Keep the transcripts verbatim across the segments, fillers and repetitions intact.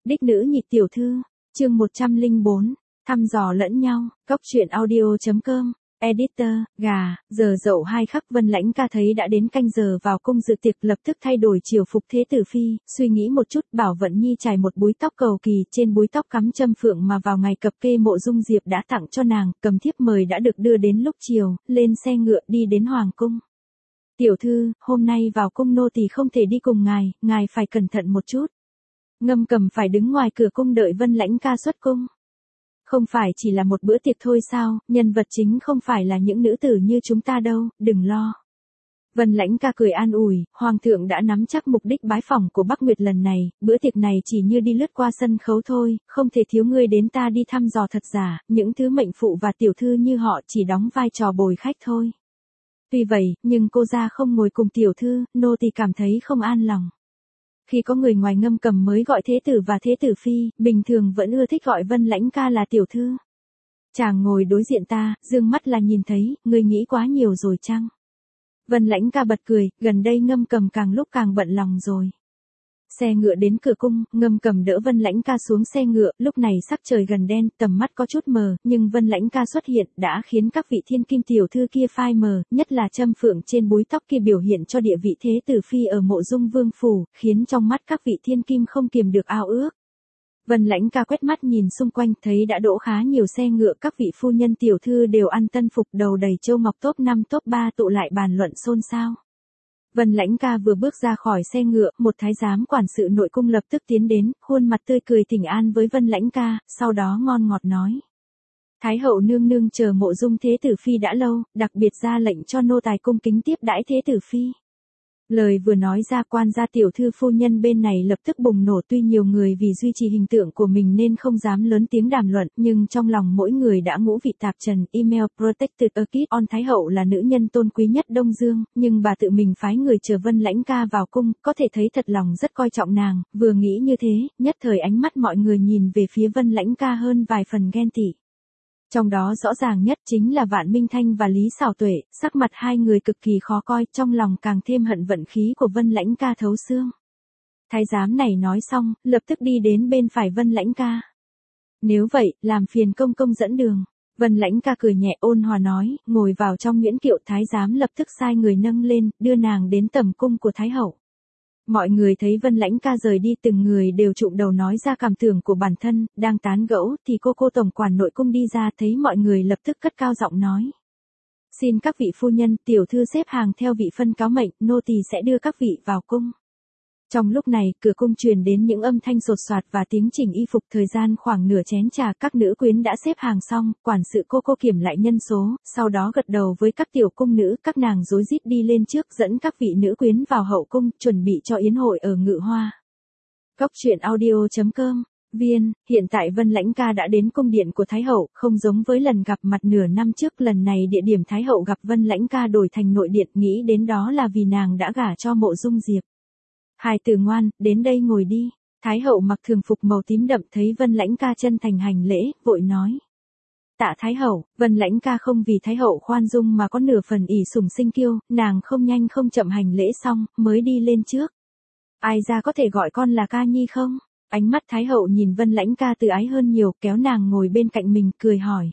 Đích nữ nhị tiểu thư, chương một trăm lẻ bốn, thăm dò lẫn nhau, góc truyện audio.com, editor, gà, giờ dậu hai khắc. Vân Lãnh ca thấy đã đến canh giờ vào cung dự tiệc, lập tức thay đổi triều phục thế tử phi, suy nghĩ một chút, bảo Vận Nhi trải một búi tóc cầu kỳ, trên búi tóc cắm châm phượng mà vào ngày cập kê Mộ Dung Diệp đã tặng cho nàng, cầm thiếp mời đã được đưa đến lúc chiều, lên xe ngựa đi đến hoàng cung. Tiểu thư, hôm nay vào cung nô tỳ không thể đi cùng ngài, ngài phải cẩn thận một chút. Ngâm Cầm phải đứng ngoài cửa cung đợi Vân Lãnh ca xuất cung. Không phải chỉ là một bữa tiệc thôi sao, nhân vật chính không phải là những nữ tử như chúng ta đâu, đừng lo. Vân Lãnh ca cười an ủi, hoàng thượng đã nắm chắc mục đích bái phỏng của Bắc Nguyệt lần này, bữa tiệc này chỉ như đi lướt qua sân khấu thôi, không thể thiếu ngươi đến ta đi thăm dò thật giả, những thứ mệnh phụ và tiểu thư như họ chỉ đóng vai trò bồi khách thôi. Tuy vậy, nhưng cô gia không ngồi cùng tiểu thư, nô tỳ cảm thấy không an lòng. Khi có người ngoài Ngâm Cầm mới gọi thế tử và thế tử phi, bình thường vẫn ưa thích gọi Vân Lãnh ca là tiểu thư. Chàng ngồi đối diện ta, dương mắt là nhìn thấy, ngươi nghĩ quá nhiều rồi chăng? Vân Lãnh ca bật cười, gần đây Ngâm Cầm càng lúc càng bận lòng rồi. Xe ngựa đến cửa cung, Ngâm Cầm đỡ Vân Lãnh ca xuống xe ngựa, lúc này sắc trời gần đen, tầm mắt có chút mờ, nhưng Vân Lãnh ca xuất hiện đã khiến các vị thiên kim tiểu thư kia phai mờ, nhất là châm phượng trên búi tóc kia biểu hiện cho địa vị thế tử phi ở Mộ Dung vương phủ, khiến trong mắt các vị thiên kim không kiềm được ao ước. Vân Lãnh ca quét mắt nhìn xung quanh, thấy đã đỗ khá nhiều xe ngựa, các vị phu nhân tiểu thư đều ăn tân phục, đầu đầy châu ngọc, top năm top ba tụ lại bàn luận xôn xao. Vân Lãnh ca vừa bước ra khỏi xe ngựa, một thái giám quản sự nội cung lập tức tiến đến, khuôn mặt tươi cười thỉnh an với Vân Lãnh ca, sau đó ngon ngọt nói. Thái hậu nương nương chờ Mộ Dung thế tử phi đã lâu, đặc biệt ra lệnh cho nô tài cung kính tiếp đãi thế tử phi. Lời vừa nói ra, quan gia tiểu thư phu nhân bên này lập tức bùng nổ, tuy nhiều người vì duy trì hình tượng của mình nên không dám lớn tiếng đàm luận, nhưng trong lòng mỗi người đã ngũ vị tạp trần. Email Protected a Kid on Thái hậu là nữ nhân tôn quý nhất Đông Dương, nhưng bà tự mình phái người chờ Vân Lãnh ca vào cung, có thể thấy thật lòng rất coi trọng nàng, vừa nghĩ như thế, nhất thời ánh mắt mọi người nhìn về phía Vân Lãnh ca hơn vài phần ghen tị. Trong đó rõ ràng nhất chính là Vạn Minh Thanh và Lý Xảo Tuệ, sắc mặt hai người cực kỳ khó coi, trong lòng càng thêm hận vận khí của Vân Lãnh ca thấu xương. Thái giám này nói xong, lập tức đi đến bên phải Vân Lãnh ca. Nếu vậy, làm phiền công công dẫn đường. Vân Lãnh ca cười nhẹ ôn hòa nói, ngồi vào trong nguyễn kiệu. Thái giám lập tức sai người nâng lên, đưa nàng đến tầm cung của Thái hậu. Mọi người thấy Vân Lãnh ca rời đi, từng người đều trụm đầu nói ra cảm tưởng của bản thân, đang tán gẫu thì cô cô tổng quản nội cung đi ra, thấy mọi người lập tức cất cao giọng nói. Xin các vị phu nhân, tiểu thư xếp hàng theo vị phân cáo mệnh, nô tỳ sẽ đưa các vị vào cung. Trong lúc này, cửa cung truyền đến những âm thanh sột soạt và tiếng chỉnh y phục. Thời gian khoảng nửa chén trà, các nữ quyến đã xếp hàng xong, quản sự cô cô kiểm lại nhân số, sau đó gật đầu với các tiểu cung nữ, các nàng rối rít đi lên trước dẫn các vị nữ quyến vào hậu cung, chuẩn bị cho yến hội ở Ngự Hoa. Góc truyện audio.com, Viên, hiện tại Vân Lãnh ca đã đến cung điện của Thái hậu, không giống với lần gặp mặt nửa năm trước, lần này địa điểm Thái hậu gặp Vân Lãnh ca đổi thành nội điện, nghĩ đến đó là vì nàng đã gả cho Mộ Dung Diệp. Hài tử ngoan, đến đây ngồi đi. Thái hậu mặc thường phục màu tím đậm, thấy Vân Lãnh ca chân thành hành lễ, vội nói. Tạ Thái hậu. Vân Lãnh ca không vì Thái hậu khoan dung mà có nửa phần ỷ sủng sinh kiêu, nàng không nhanh không chậm hành lễ xong, mới đi lên trước. Ai ra có thể gọi con là ca nhi không? Ánh mắt Thái hậu nhìn Vân Lãnh ca từ ái hơn nhiều, kéo nàng ngồi bên cạnh mình, cười hỏi.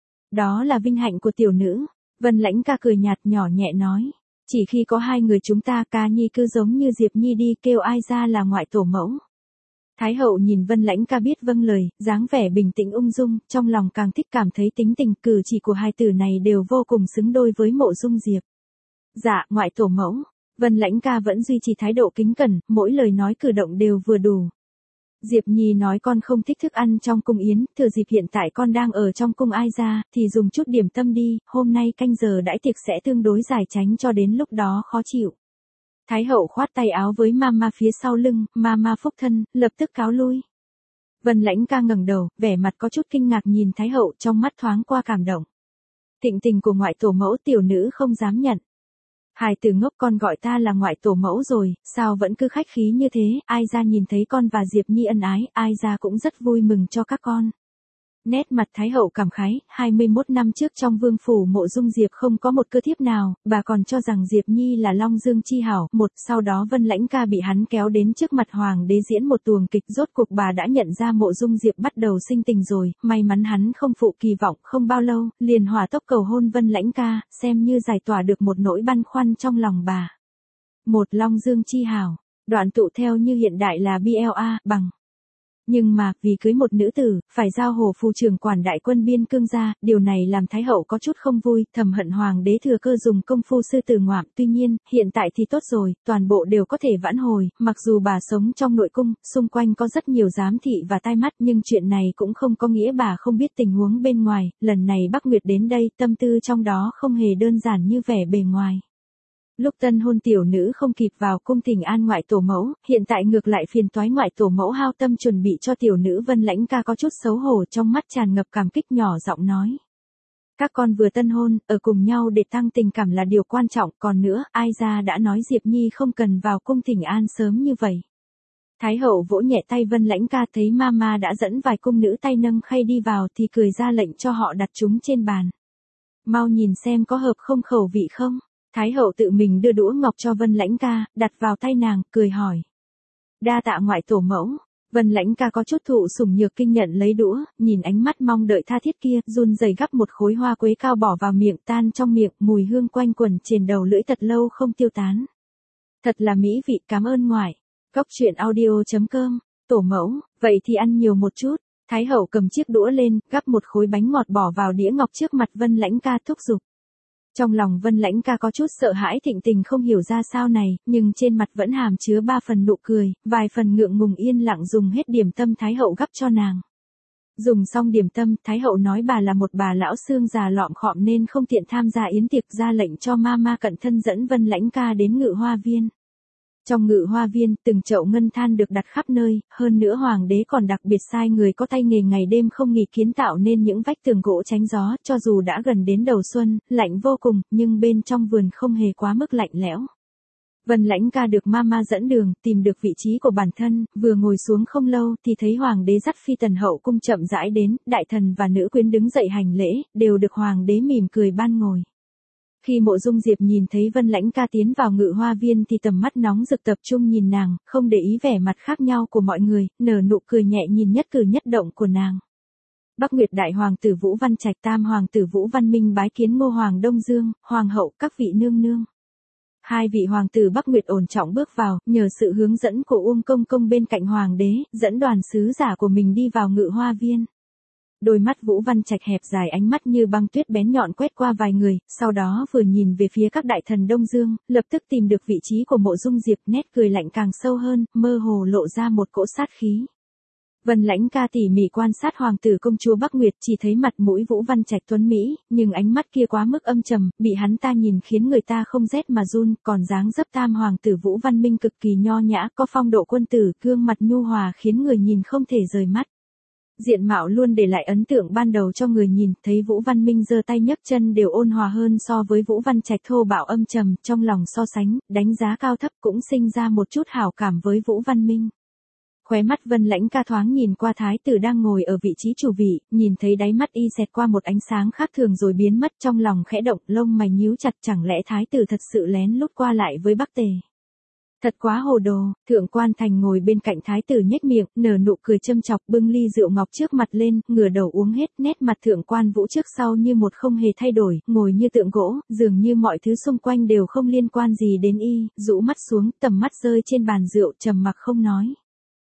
Đó là vinh hạnh của tiểu nữ. Vân Lãnh ca cười nhạt nhỏ nhẹ nói. Chỉ khi có hai người chúng ta, ca nhi cứ giống như Diệp Nhi đi, kêu ai ra là ngoại tổ mẫu. Thái hậu nhìn Vân Lãnh ca biết vâng lời, dáng vẻ bình tĩnh ung dung, trong lòng càng thích, cảm thấy tính tình cử chỉ của hai tử này đều vô cùng xứng đôi với Mộ Dung Diệp. Dạ, ngoại tổ mẫu. Vân Lãnh ca vẫn duy trì thái độ kính cẩn, mỗi lời nói cử động đều vừa đủ. Diệp Nhi nói con không thích thức ăn trong cung yến, thừa dịp hiện tại con đang ở trong cung ai ra, thì dùng chút điểm tâm đi, hôm nay canh giờ đãi tiệc sẽ tương đối dài, tránh cho đến lúc đó khó chịu. Thái hậu khoát tay áo với Mama phía sau lưng, Mama phúc thân, lập tức cáo lui. Vân Lãnh ca ngẩng đầu, vẻ mặt có chút kinh ngạc nhìn Thái hậu, trong mắt thoáng qua cảm động. Tịnh tình của ngoại tổ mẫu tiểu nữ không dám nhận. Hài tử ngốc, con gọi ta là ngoại tổ mẫu rồi, sao vẫn cứ khách khí như thế, ai ra nhìn thấy con và Diệp Nhi ân ái, ai ra cũng rất vui mừng cho các con. Nét mặt Thái hậu cảm khái, hai mươi mốt năm trước trong vương phủ Mộ Dung Diệp không có một cơ thiếp nào, bà còn cho rằng Diệp Nhi là Long Dương chi hảo, một, sau đó Vân Lãnh Ca bị hắn kéo đến trước mặt hoàng đế diễn một tuồng kịch, rốt cuộc bà đã nhận ra Mộ Dung Diệp bắt đầu sinh tình rồi, may mắn hắn không phụ kỳ vọng, không bao lâu, liền hỏa tốc cầu hôn Vân Lãnh Ca, xem như giải tỏa được một nỗi băn khoăn trong lòng bà. Một Long Dương chi hảo, đoạn tụ theo như hiện đại là bê lờ a, bằng. Nhưng mà, vì cưới một nữ tử, phải giao hồ phù trưởng quản đại quân biên cương ra, điều này làm Thái hậu có chút không vui, thầm hận hoàng đế thừa cơ dùng công phu sư tử ngoạm. Tuy nhiên, hiện tại thì tốt rồi, toàn bộ đều có thể vãn hồi, mặc dù bà sống trong nội cung, xung quanh có rất nhiều giám thị và tai mắt, nhưng chuyện này cũng không có nghĩa bà không biết tình huống bên ngoài, lần này Bắc Nguyệt đến đây, tâm tư trong đó không hề đơn giản như vẻ bề ngoài. Lúc tân hôn tiểu nữ không kịp vào cung thỉnh an ngoại tổ mẫu, hiện tại ngược lại phiền toái ngoại tổ mẫu hao tâm chuẩn bị cho tiểu nữ. Vân Lãnh Ca có chút xấu hổ, trong mắt tràn ngập cảm kích, nhỏ giọng nói. Các con vừa tân hôn, ở cùng nhau để tăng tình cảm là điều quan trọng, còn nữa, ai ra đã nói Diệp Nhi không cần vào cung thỉnh an sớm như vậy. Thái hậu vỗ nhẹ tay Vân Lãnh Ca, thấy mama đã dẫn vài cung nữ tay nâng khay đi vào thì cười ra lệnh cho họ đặt chúng trên bàn. Mau nhìn xem có hợp không khẩu vị không? Thái hậu tự mình đưa đũa ngọc cho Vân Lãnh Ca, đặt vào tay nàng, cười hỏi. Đa tạ ngoại tổ mẫu. Vân Lãnh Ca có chút thụ sủng nhược kinh nhận lấy đũa, nhìn ánh mắt mong đợi tha thiết kia, run rẩy gắp một khối hoa quế cao bỏ vào miệng, tan trong miệng, mùi hương quanh quẩn trên đầu lưỡi thật lâu không tiêu tán. Thật là mỹ vị, cảm ơn ngoại. Cốc truyện audio chấm com, tổ mẫu, vậy thì ăn nhiều một chút. Thái hậu cầm chiếc đũa lên, gắp một khối bánh ngọt bỏ vào đĩa ngọc trước mặt Vân Lãnh Ca, thúc giục. Trong lòng Vân Lãnh Ca có chút sợ hãi thịnh tình không hiểu ra sao này, nhưng trên mặt vẫn hàm chứa ba phần nụ cười, vài phần ngượng ngùng yên lặng dùng hết điểm tâm Thái hậu gắp cho nàng. Dùng xong điểm tâm, Thái hậu nói bà là một bà lão xương già lọm khọm nên không tiện tham gia yến tiệc, ra lệnh cho mama cận thân dẫn Vân Lãnh Ca đến Ngự Hoa Viên. Trong Ngự Hoa Viên, từng chậu ngân than được đặt khắp nơi, hơn nữa hoàng đế còn đặc biệt sai người có tay nghề ngày đêm không nghỉ kiến tạo nên những vách tường gỗ tránh gió, cho dù đã gần đến đầu xuân, lạnh vô cùng, nhưng bên trong vườn không hề quá mức lạnh lẽo. Vân Lãnh Ca được mama dẫn đường, tìm được vị trí của bản thân, vừa ngồi xuống không lâu thì thấy hoàng đế dắt phi tần hậu cung chậm rãi đến, đại thần và nữ quyến đứng dậy hành lễ, đều được hoàng đế mỉm cười ban ngồi. Khi Mộ Dung Diệp nhìn thấy Vân Lãnh Ca tiến vào Ngự Hoa Viên thì tầm mắt nóng rực tập trung nhìn nàng, không để ý vẻ mặt khác nhau của mọi người, nở nụ cười nhẹ nhìn nhất cử nhất động của nàng. Bắc Nguyệt đại hoàng tử Vũ Văn Trạch, tam hoàng tử Vũ Văn Minh bái kiến Ngô Hoàng Đông Dương, hoàng hậu, các vị nương nương. Hai vị hoàng tử Bắc Nguyệt ổn trọng bước vào, nhờ sự hướng dẫn của Uông Công Công bên cạnh hoàng đế, dẫn đoàn sứ giả của mình đi vào Ngự Hoa Viên. Đôi mắt Vũ Văn Trạch hẹp dài, ánh mắt như băng tuyết bén nhọn quét qua vài người, sau đó vừa nhìn về phía các đại thần Đông Dương, lập tức tìm được vị trí của Mộ Dung Diệp, nét cười lạnh càng sâu hơn, mơ hồ lộ ra một cỗ sát khí. Vân Lãnh Ca tỉ mỉ quan sát hoàng tử công chúa Bắc Nguyệt, chỉ thấy mặt mũi Vũ Văn Trạch tuấn mỹ, nhưng ánh mắt kia quá mức âm trầm, bị hắn ta nhìn khiến người ta không rét mà run, còn dáng dấp tam hoàng tử Vũ Văn Minh cực kỳ nho nhã, có phong độ quân tử, gương mặt nhu hòa khiến người nhìn không thể rời mắt. Diện mạo luôn để lại ấn tượng ban đầu cho người nhìn, thấy Vũ Văn Minh giơ tay nhấc chân đều ôn hòa hơn so với Vũ Văn Trạch thô bạo âm trầm, trong lòng so sánh, đánh giá cao thấp cũng sinh ra một chút hảo cảm với Vũ Văn Minh. Khóe mắt Vân Lãnh Ca thoáng nhìn qua thái tử đang ngồi ở vị trí chủ vị, nhìn thấy đáy mắt y xẹt qua một ánh sáng khác thường rồi biến mất, trong lòng khẽ động, lông mày nhíu chặt, chẳng lẽ thái tử thật sự lén lút qua lại với Bắc Tề. Thật quá hồ đồ. Thượng Quan Thành ngồi bên cạnh thái tử nhếch miệng, nở nụ cười châm chọc, bưng ly rượu ngọc trước mặt lên, ngửa đầu uống hết, nét mặt Thượng Quan Vũ trước sau như một không hề thay đổi, ngồi như tượng gỗ, dường như mọi thứ xung quanh đều không liên quan gì đến y, rũ mắt xuống, tầm mắt rơi trên bàn rượu, trầm mặc không nói.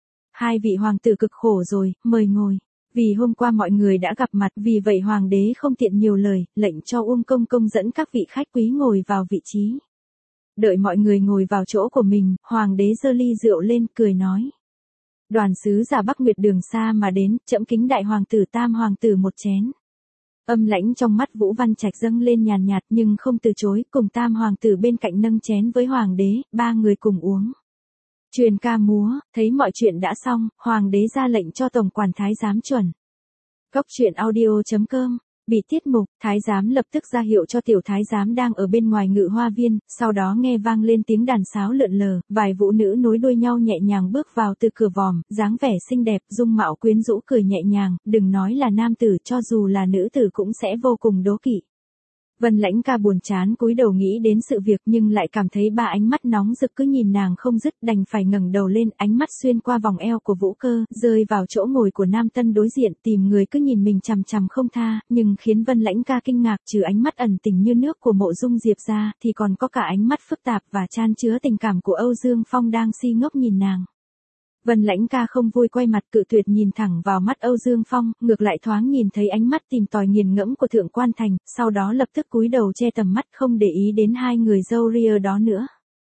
Hai vị hoàng tử cực khổ rồi, mời ngồi. Vì hôm qua mọi người đã gặp mặt, vì vậy hoàng đế không tiện nhiều lời, lệnh cho Uông Công Công dẫn các vị khách quý ngồi vào vị trí. Đợi mọi người ngồi vào chỗ của mình, hoàng đế giơ ly rượu lên, cười nói. Đoàn sứ giả Bắc Nguyệt đường xa mà đến, trẫm kính đại hoàng tử tam hoàng tử một chén. Âm lãnh trong mắt Vũ Văn Trạch dâng lên nhàn nhạt nhưng không từ chối, cùng tam hoàng tử bên cạnh nâng chén với hoàng đế, ba người cùng uống. Truyền ca múa, thấy mọi chuyện đã xong, hoàng đế ra lệnh cho tổng quản thái giám chuẩn. Cốc truyện audio chấm com Bị tiết mục, thái giám lập tức ra hiệu cho tiểu thái giám đang ở bên ngoài ngự hoa viên, sau đó nghe vang lên tiếng đàn sáo lượn lờ, vài vũ nữ nối đuôi nhau nhẹ nhàng bước vào từ cửa vòm, dáng vẻ xinh đẹp, dung mạo quyến rũ cười nhẹ nhàng, đừng nói là nam tử cho dù là nữ tử cũng sẽ vô cùng đố kỵ. Vân Lãnh Ca buồn chán cúi đầu nghĩ đến sự việc nhưng lại cảm thấy ba ánh mắt nóng rực cứ nhìn nàng không dứt, đành phải ngẩng đầu lên, ánh mắt xuyên qua vòng eo của Vũ Cơ, rơi vào chỗ ngồi của nam tân đối diện, tìm người cứ nhìn mình chằm chằm không tha, nhưng khiến Vân Lãnh Ca kinh ngạc, trừ ánh mắt ẩn tình như nước của Mộ Dung Diệp ra, thì còn có cả ánh mắt phức tạp và chan chứa tình cảm của Âu Dương Phong đang si ngốc nhìn nàng. Vân Lãnh Ca không vui quay mặt cự tuyệt nhìn thẳng vào mắt Âu Dương Phong, ngược lại thoáng nhìn thấy ánh mắt tìm tòi nghiền ngẫm của Thượng Quan Thành, sau đó lập tức cúi đầu che tầm mắt không để ý đến hai người râu ria đó nữa.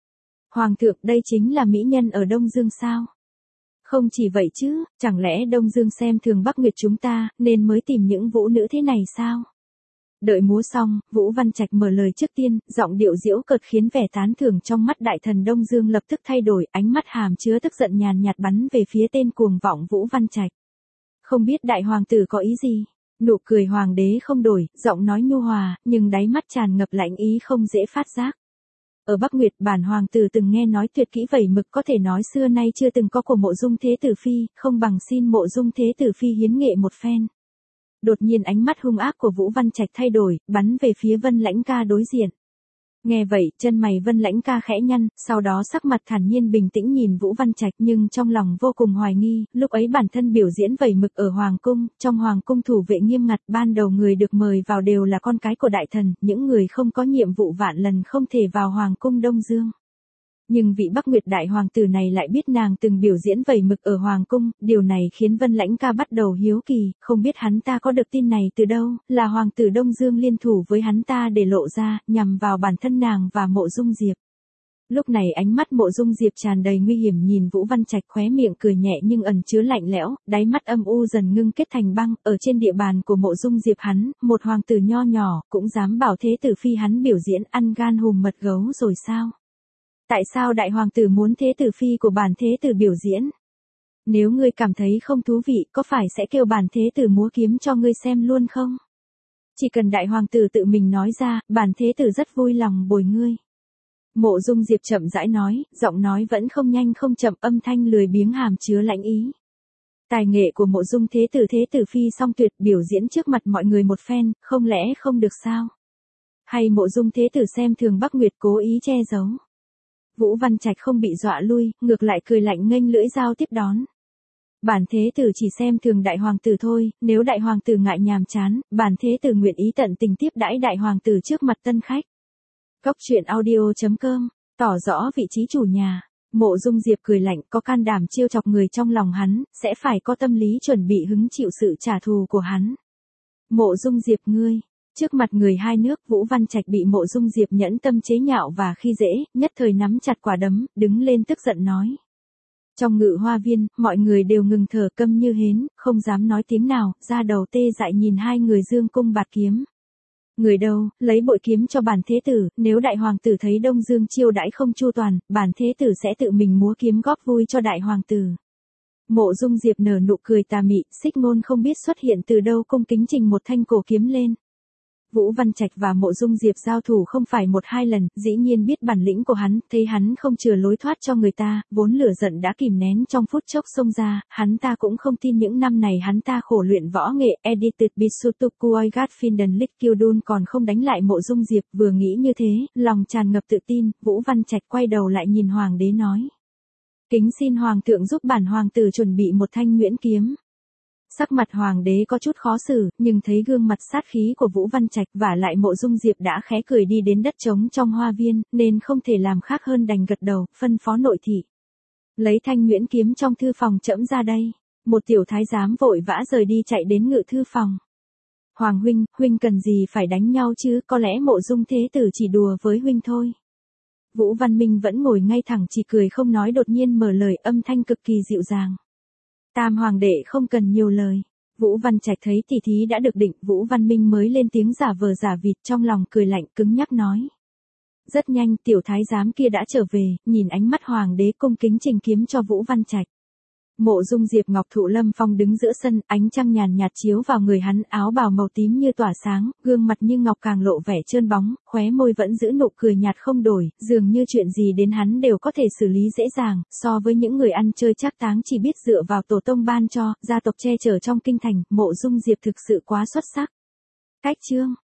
Hoàng thượng, đây chính là mỹ nhân ở Đông Dương sao? Không chỉ vậy chứ, chẳng lẽ Đông Dương xem thường Bắc Nguyệt chúng ta, nên mới tìm những vũ nữ thế này sao? Đợi múa xong, Vũ Văn Trạch mở lời trước tiên, giọng điệu giễu cợt khiến vẻ tán thưởng trong mắt đại thần Đông Dương lập tức thay đổi, ánh mắt hàm chứa tức giận nhàn nhạt bắn về phía tên cuồng vọng Vũ Văn Trạch. Không biết đại hoàng tử có ý gì? Nụ cười hoàng đế không đổi, giọng nói nhu hòa, nhưng đáy mắt tràn ngập lạnh ý không dễ phát giác. Ở Bắc Nguyệt, bản hoàng tử từng nghe nói tuyệt kỹ vẩy mực có thể nói xưa nay chưa từng có của Mộ Dung Thế Tử Phi, không bằng xin Mộ Dung Thế Tử Phi hiến nghệ một phen. Đột nhiên ánh mắt hung ác của Vũ Văn Trạch thay đổi, bắn về phía Vân Lãnh Ca đối diện. Nghe vậy, chân mày Vân Lãnh Ca khẽ nhăn, sau đó sắc mặt thản nhiên bình tĩnh nhìn Vũ Văn Trạch nhưng trong lòng vô cùng hoài nghi, lúc ấy bản thân biểu diễn vẩy mực ở Hoàng Cung, trong Hoàng Cung thủ vệ nghiêm ngặt, ban đầu người được mời vào đều là con cái của đại thần, những người không có nhiệm vụ vạn lần không thể vào Hoàng Cung Đông Dương. Nhưng vị Bắc Nguyệt đại hoàng tử này lại biết nàng từng biểu diễn vẩy mực ở Hoàng Cung, điều này khiến Vân Lãnh Ca bắt đầu hiếu kỳ, không biết hắn ta có được tin này từ đâu, là hoàng tử Đông Dương liên thủ với hắn ta để lộ ra, nhằm vào bản thân nàng và Mộ Dung Diệp. Lúc này ánh mắt Mộ Dung Diệp tràn đầy nguy hiểm nhìn Vũ Văn Trạch khóe miệng cười nhẹ nhưng ẩn chứa lạnh lẽo, đáy mắt âm u dần ngưng kết thành băng, ở trên địa bàn của Mộ Dung Diệp hắn, một hoàng tử nho nhỏ, cũng dám bảo Thế Tử Phi hắn biểu diễn ăn gan hùm mật gấu rồi sao? Tại sao đại hoàng tử muốn Thế Tử Phi của bản Thế Tử biểu diễn? Nếu ngươi cảm thấy không thú vị, có phải sẽ kêu bản Thế Tử múa kiếm cho ngươi xem luôn không? Chỉ cần đại hoàng tử tự mình nói ra, bản Thế Tử rất vui lòng bồi ngươi. Mộ Dung Diệp chậm rãi nói, giọng nói vẫn không nhanh không chậm, âm thanh lười biếng hàm chứa lãnh ý. Tài nghệ của Mộ Dung Thế Tử Thế Tử Phi song tuyệt, biểu diễn trước mặt mọi người một phen, không lẽ không được sao? Hay Mộ Dung Thế Tử xem thường Bắc Nguyệt cố ý che giấu? Vũ Văn Trạch không bị dọa lui, ngược lại cười lạnh nghênh lưỡi dao tiếp đón. Bản Thế Tử chỉ xem thường đại hoàng tử thôi, nếu đại hoàng tử ngại nhàm chán, bản Thế Tử nguyện ý tận tình tiếp đãi đại hoàng tử trước mặt tân khách. Cốc truyện audio chấm com, tỏ rõ vị trí chủ nhà. Mộ Dung Diệp cười lạnh, có can đảm trêu chọc người trong lòng hắn, sẽ phải có tâm lý chuẩn bị hứng chịu sự trả thù của hắn. Mộ Dung Diệp ngươi. Trước mặt người hai nước, Vũ Văn Trạch bị Mộ Dung Diệp nhẫn tâm chế nhạo và khi dễ, nhất thời nắm chặt quả đấm, đứng lên tức giận nói. Trong ngự hoa viên, mọi người đều ngừng thở câm như hến, không dám nói tiếng nào, da đầu tê dại nhìn hai người dương cung bạt kiếm. Người đâu, lấy bội kiếm cho bản Thế Tử, nếu đại hoàng tử thấy Đông Dương chiêu đãi không chu toàn, bản Thế Tử sẽ tự mình múa kiếm góp vui cho đại hoàng tử. Mộ Dung Diệp nở nụ cười tà mị, Xích Ngôn không biết xuất hiện từ đâu cung kính trình một thanh cổ kiếm lên. Vũ Văn Trạch và Mộ Dung Diệp giao thủ không phải một hai lần, dĩ nhiên biết bản lĩnh của hắn, thấy hắn không chừa lối thoát cho người ta, vốn lửa giận đã kìm nén trong phút chốc xông ra, hắn ta cũng không tin những năm này hắn ta khổ luyện võ nghệ, edited Bisutukui Gatfinden Likyudun còn không đánh lại Mộ Dung Diệp, vừa nghĩ như thế, lòng tràn ngập tự tin, Vũ Văn Trạch quay đầu lại nhìn hoàng đế nói. Kính xin hoàng thượng giúp bản hoàng tử chuẩn bị một thanh nhuyễn kiếm. Sắc mặt hoàng đế có chút khó xử, nhưng thấy gương mặt sát khí của Vũ Văn Trạch và lại Mộ Dung Diệp đã khẽ cười đi đến đất trống trong hoa viên, nên không thể làm khác hơn đành gật đầu, phân phó nội thị. Lấy thanh nhuyễn kiếm trong thư phòng trẫm ra đây. Một tiểu thái giám vội vã rời đi chạy đến ngự thư phòng. Hoàng huynh, huynh cần gì phải đánh nhau chứ, có lẽ Mộ Dung Thế Tử chỉ đùa với huynh thôi. Vũ Văn Minh vẫn ngồi ngay thẳng chỉ cười không nói, đột nhiên mở lời, âm thanh cực kỳ dịu dàng. Tam hoàng đệ không cần nhiều lời. Vũ Văn Trạch thấy tỉ thí đã được định, Vũ Văn Minh mới lên tiếng giả vờ giả vịt, trong lòng cười lạnh cứng nhắc nói. Rất nhanh, tiểu thái giám kia đã trở về, nhìn ánh mắt hoàng đế cung kính trình kiếm cho Vũ Văn Trạch. Mộ Dung Diệp Ngọc Thụ Lâm Phong đứng giữa sân, ánh trăng nhàn nhạt chiếu vào người hắn, áo bào màu tím như tỏa sáng, gương mặt như ngọc càng lộ vẻ trơn bóng, khóe môi vẫn giữ nụ cười nhạt không đổi, dường như chuyện gì đến hắn đều có thể xử lý dễ dàng, so với những người ăn chơi trác táng chỉ biết dựa vào tổ tông ban cho, gia tộc che chở trong kinh thành, Mộ Dung Diệp thực sự quá xuất sắc. Cách chương